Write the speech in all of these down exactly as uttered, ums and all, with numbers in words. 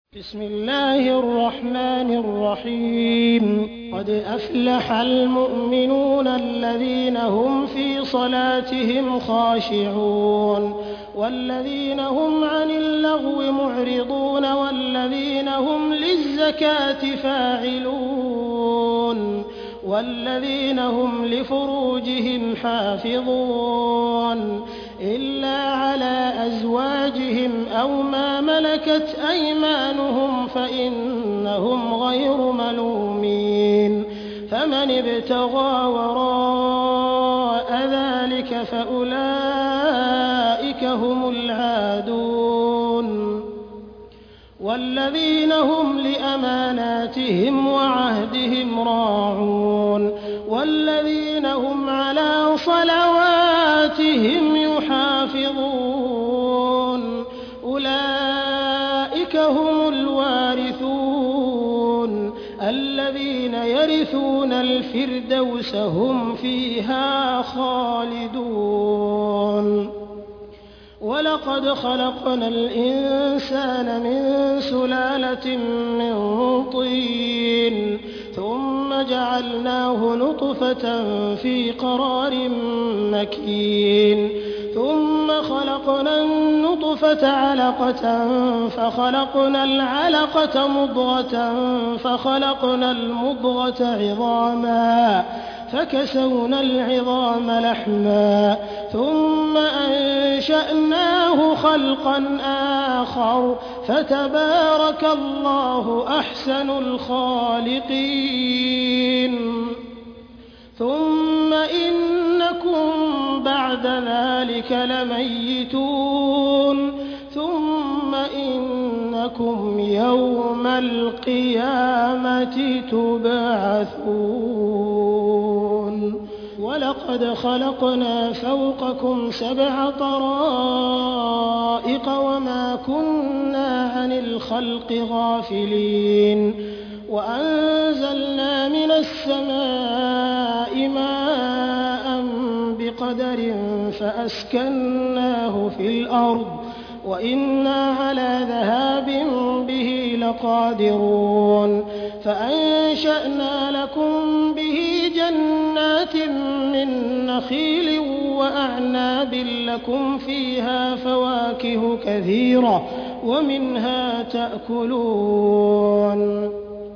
بسم الله الرحمن الرحيم قد أفلح المؤمنون الذين هم في صلاتهم خاشعون والذين هم عن اللغو معرضون والذين هم للزكاة فاعلون والذين هم لفروجهم حافظون إلا على أزواجهم أو ما ملكت أيمانهم فإنهم غير ملومين فمن ابتغى وراء ذلك فأولئك هم العادون والذين هم لأماناتهم وعهدهم راعون والذين هم على صلواتهم يحافظون أولئك هم الوارثون الذين يرثون الفردوس هم فيها خالدون ولقد خلقنا الإنسان من سلالة من طين ثم جعلناه نطفة في قرار مكين ثم خلقنا النطفة علقة فخلقنا العلقة مضغة فخلقنا المضغة عظاما فكسونا العظام لحما ثم أنشأناه خلقا آخر فتبارك الله أحسن الخالقين ثم إنكم بعد ذلك لميتون ثم إنكم يوم القيامة تبعثون ولقد خلقنا فوقكم سبع طرائق وما كنا عن الخلق غافلين وأنزلنا من السماء ماء بقدر فأسكناه في الأرض وإنا على ذهاب به لقادرون فأنشأنا لكم به جنات من نخيل وأعناب لكم فيها فواكه كثيرة ومنها تأكلون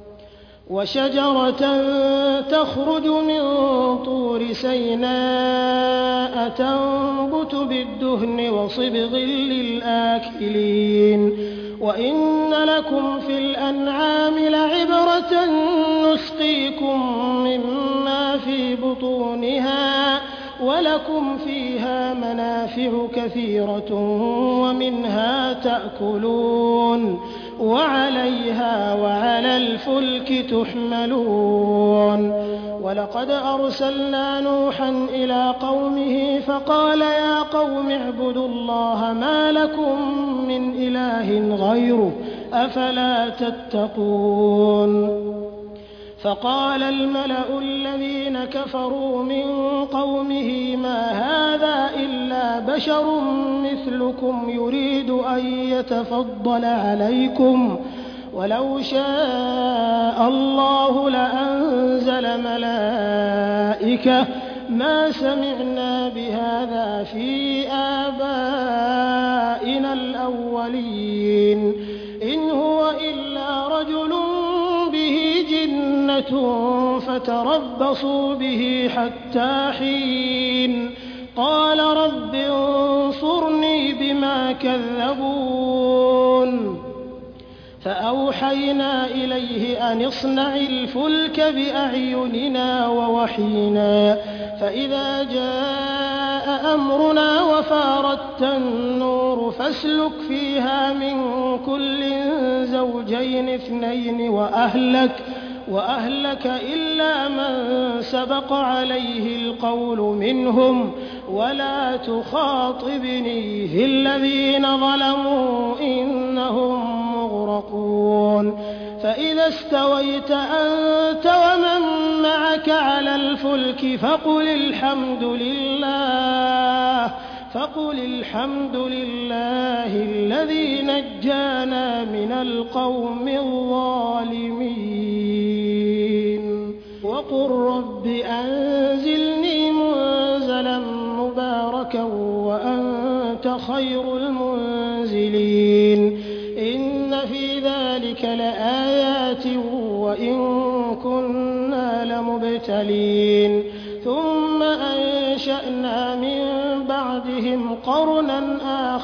وشجرة تخرج من طور سيناء تنبت بالدهن وصبغ للآكلين وإن لكم في الأنعام لعبرة نسقيكم مما في بطونها ولكم فيها منافع كثيرة ومنها تأكلون وعليها وعلى الفلك تحملون ولقد أرسلنا نوحا إلى قومه فقال يا قوم اعبدوا الله ما لكم من إله غيره أفلا تتقون فقال الملأ الذين كفروا من قومه ما هذا إلا بشر مثلكم يريد أن يتفضل عليكم ولو شاء الله لأنزل ملائكة ما سمعنا بهذا في آبائنا الأولين إن هو إلا رجل فتربصوا به حتى حين قال رب انصرني بما كذبون فأوحينا إليه أن اصنع الفلك بأعيننا ووحينا فإذا جاء أمرنا وفاردت النور فاسلك فيها من كل زوجين اثنين وأهلك وأهلك إلا من سبق عليه القول منهم ولا تخاطبني في الذين ظلموا إنهم مغرقون فإذا استويت أنت ومن معك على الفلك فقل الحمد لله فقل الحمد لله الذي نجانا من القوم الظالمين وقل رب أنزلني منزلا مباركا وأنت خير المنزلين إن في ذلك لآيات وإن كنا لمبتلين ثم أنشأنا من بعدهم قرنا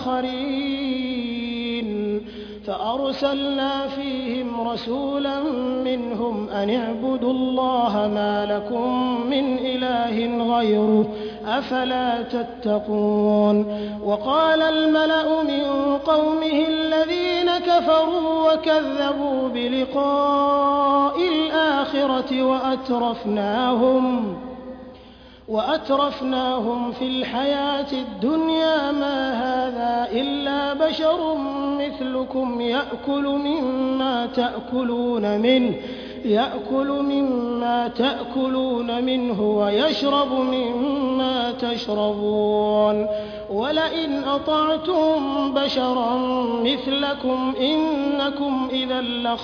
آخرين فأرسلنا فيهم رسولا منهم أن اعبدوا الله ما لكم من إله غيره أفلا تتقون وقال الملأ من قومه الذين كفروا وكذبوا بلقاء الآخرة وأترفناهم وأترفناهم في الحياة الدنيا ما هذا إلا بشر مثلكم يأكل مما تأكلون منه يأكل مما تأكلون منه ويشرب مما تشربون ولئن أطعتم بشرا مثلكم إنكم إذا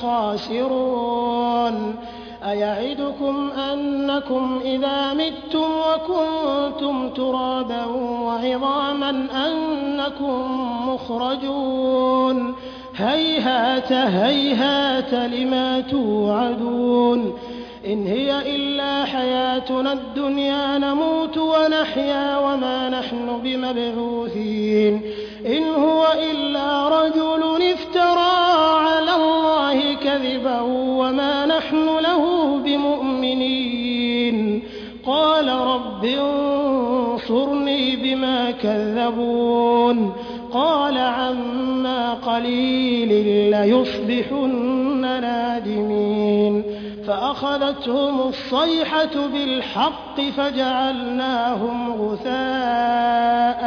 لخاسرون أيعدكم أنكم إذا متم وكنتم ترابا وعظاما أنكم مخرجون هيهات هيهات لما توعدون إن هي إلا حياتنا الدنيا نموت ونحيا وما نحن بمبعوثين إن هو إلا رجل افترى على الله كذبا وما نحن له بمؤمنين قال رب انصرني بما كذبون قال عما قليل ليصبحن نادمين فأخذتهم الصيحة بالحق فجعلناهم غثاء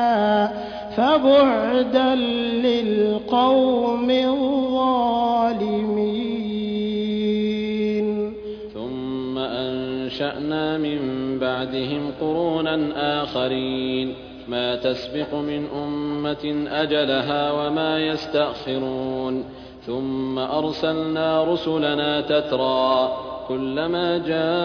فبعدا للقوم الظالمين ثم أنشأنا من بعدهم قرونا آخرين ما تسبق من أمة أجلها وما يستأخرون ثم أرسلنا رسلنا تترى كلما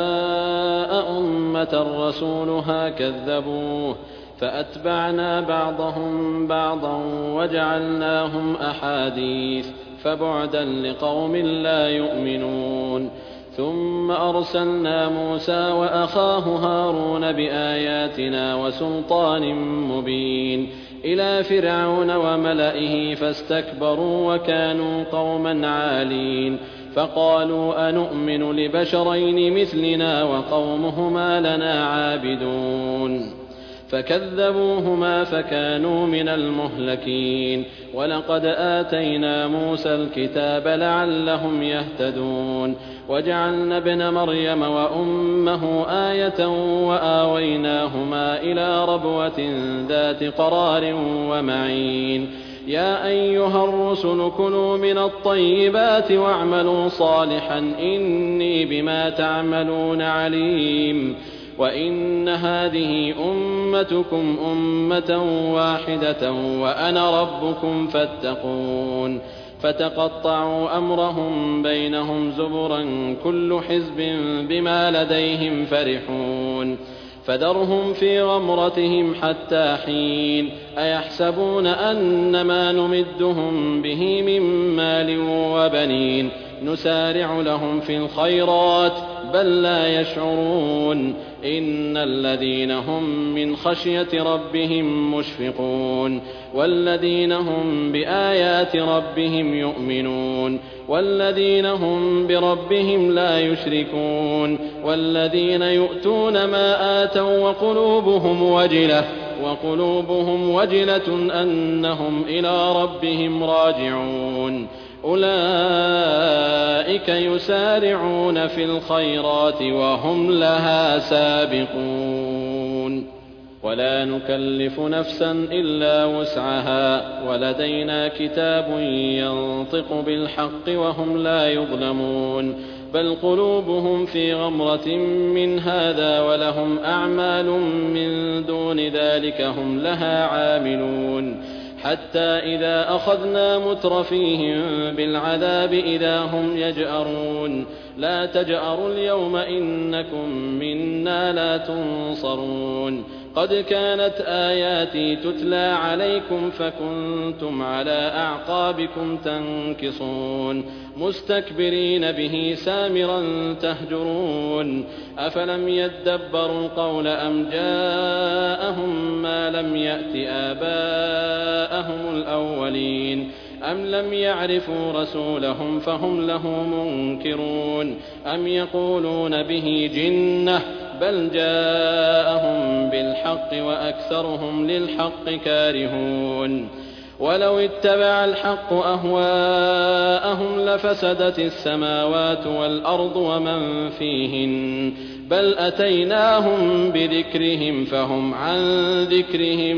جاء أمة رسولها كذبوه فأتبعنا بعضهم بعضا وجعلناهم أحاديث فبعدا لقوم لا يؤمنون ثم أرسلنا موسى وأخاه هارون بآياتنا وسلطان مبين إلى فرعون وملئه فاستكبروا وكانوا قوما عالين فقالوا أنؤمن لبشرين مثلنا وقومهما لنا عابدون فكذبوهما فكانوا من المهلكين ولقد آتينا موسى الكتاب لعلهم يهتدون وجعلنا ابن مريم وأمه آية وآويناهما إلى ربوة ذات قرار ومعين يا أيها الرسل كلوا من الطيبات واعملوا صالحا إني بما تعملون عليم وإن هذه أمتكم أمة واحدة وأنا ربكم فاتقون فتقطعوا أمرهم بينهم زبرا كل حزب بما لديهم فرحون فذرهم في غمرتهم حتى حين أيحسبون أن ما نمدهم به من مال وبنين نسارع لهم في الخيرات بل لا يشعرون إن الذين هم من خشية ربهم مشفقون والذين هم بآيات ربهم يؤمنون والذين هم بربهم لا يشركون والذين يؤتون ما آتوا وقلوبهم وجلة وقلوبهم وجلة أنهم إلى ربهم راجعون أولئك يسارعون في الخيرات وهم لها سابقون ولا نكلف نفسا إلا وسعها ولدينا كتاب ينطق بالحق وهم لا يظلمون بل قلوبهم في غمرة من هذا ولهم أعمال من دون ذلك هم لها عاملون حتى إذا أخذنا مترفيهم بالعذاب إذا هم يجأرون لا تجأروا اليوم إنكم منا لا تنصرون قد كانت آياتي تتلى عليكم فكنتم على أعقابكم تنكصون مستكبرين به سامرا تهجرون أفلم يدبروا القول أم جاءهم ما لم يأت آباءهم الأولين أم لم يعرفوا رسولهم فهم له منكرون أم يقولون به جنة بل جاءهم بالحق وأكثرهم للحق كارهون ولو اتبع الحق أهواءهم لفسدت السماوات والأرض ومن فيهن بل أتيناهم بذكرهم فهم عن ذكرهم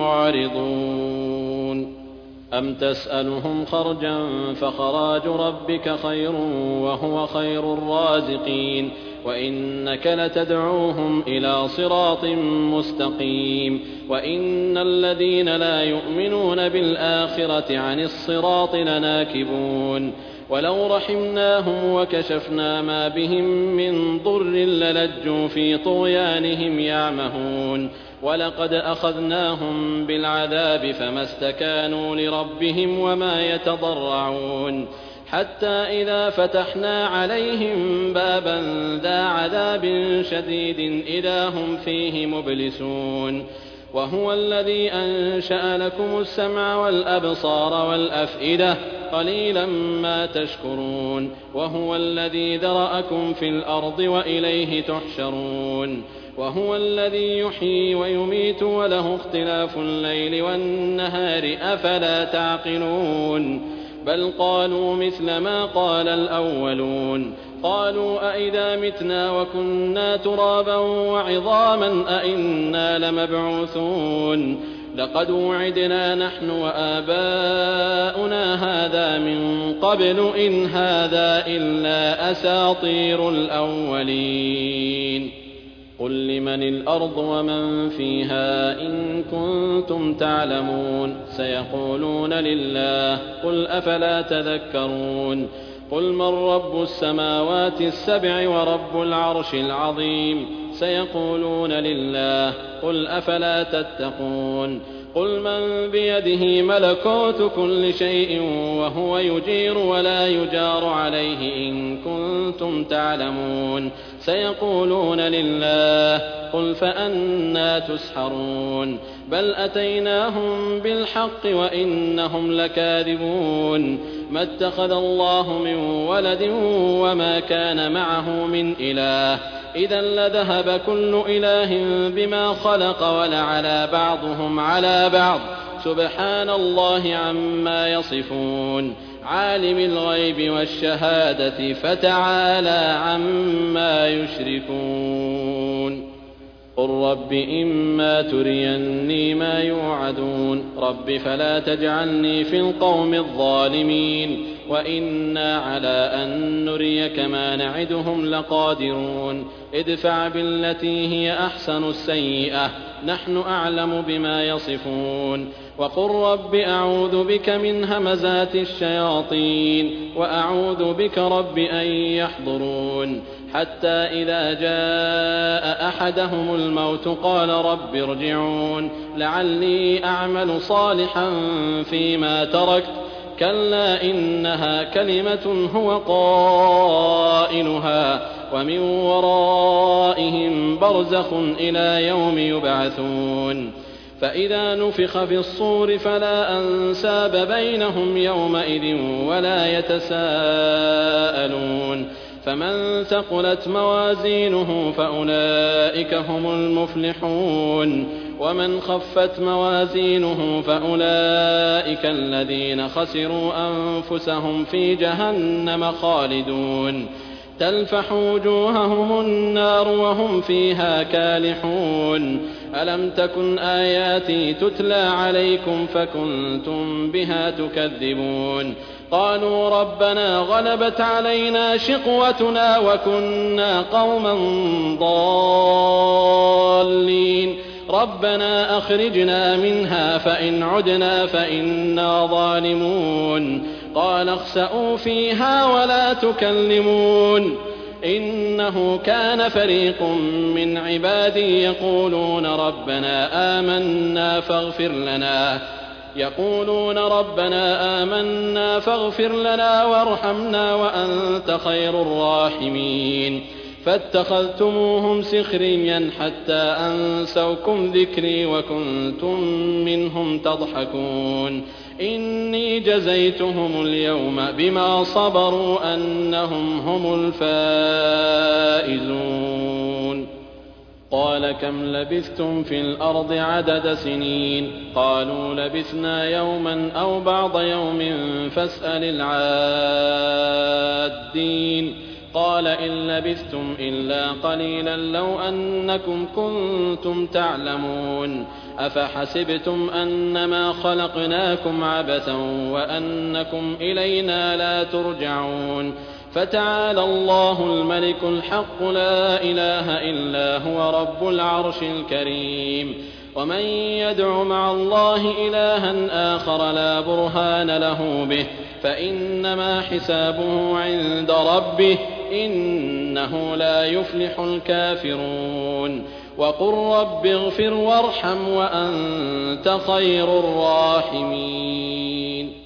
معرضون أم تسألهم خرجا فخراج ربك خير وهو خير الرازقين وإنك لتدعوهم إلى صراط مستقيم وإن الذين لا يؤمنون بالآخرة عن الصراط لناكبون ولو رحمناهم وكشفنا ما بهم من ضر للجوا في طغيانهم يعمهون ولقد أخذناهم بالعذاب فما استكانوا لربهم وما يتضرعون حتى إذا فتحنا عليهم بابا ذا عذاب شديد إذا هم فيه مبلسون وهو الذي أنشأ لكم السمع والأبصار والأفئدة قليلا ما تشكرون وهو الذي ذرأكم في الأرض وإليه تحشرون وهو الذي يحيي ويميت وله اختلاف الليل والنهار أفلا تعقلون بل قالوا مثل ما قال الأولون قالوا أئذا متنا وكنا ترابا وعظاما أئنا لمبعوثون لقد وعدنا نحن وآباؤنا هذا من قبل إن هذا إلا أساطير الأولين قل لمن الأرض ومن فيها إن كنتم تعلمون سيقولون لله قل أفلا تذكرون قل من رب السماوات السبع ورب العرش العظيم سيقولون لله قل أفلا تتقون قل من بيده ملكوت كل شيء وهو يجير ولا يجار عليه إن كنتم تعلمون سيقولون لله قل فأنى تسحرون بل أتيناهم بالحق وإنهم لكاذبون ما اتخذ الله من ولد وما كان معه من إله إذا لذهب كل إله بما خلق ولعلى بعضهم على بعض سبحان الله عما يصفون عالم الغيب والشهادة فتعالى عما يشركون قل رب إما تريني ما يوعدون رب فلا تجعلني في القوم الظالمين وإنا على أن نريك ما نعدهم لقادرون ادفع بالتي هي أحسن السيئة نحن أعلم بما يصفون وقل رب أعوذ بك من همزات الشياطين وأعوذ بك رب أن يحضرون حتى إذا جاء أحدهم الموت قال رب ارجعون لعلي أعمل صالحا فيما تركت كلا إنها كلمة هو قائلها ومن ورائهم برزخ إلى يوم يبعثون فإذا نفخ في الصور فلا أنساب بينهم يومئذ ولا يتساءلون فمن ثقلت موازينه فأولئك هم المفلحون ومن خفت موازينه فأولئك الذين خسروا أنفسهم في جهنم خالدون تلفح وجوههم النار وهم فيها كالحون ألم تكن آياتي تتلى عليكم فكنتم بها تكذبون قالوا ربنا غلبت علينا شقوتنا وكنا قوما ضالين ربنا أخرجنا منها فإن عدنا فإنا ظالمون قال اخسئوا فيها ولا تكلمون إنه كان فريق من عبادي يقولون ربنا آمنا فاغفر لنا يقولون ربنا آمنا فاغفر لنا وارحمنا وأنت خير الراحمين فاتخذتموهم سخريا حتى أنسوكم ذكري وكنتم منهم تضحكون إني جزيتهم اليوم بما صبروا أنهم هم الفائزون قال كم لبثتم في الأرض عدد سنين قالوا لبثنا يوما أو بعض يوم فاسأل العادين قال إن لبثتم إلا قليلا لو أنكم كنتم تعلمون أفحسبتم أنما خلقناكم عبثا وأنكم إلينا لا ترجعون فتعالى الله الملك الحق لا إله إلا هو رب العرش الكريم ومن يدع مع الله إلها آخر لا برهان له به فإنما حسابه عند ربه إنه لا يفلح الكافرون وقل رب اغفر وارحم وأنت خير الراحمين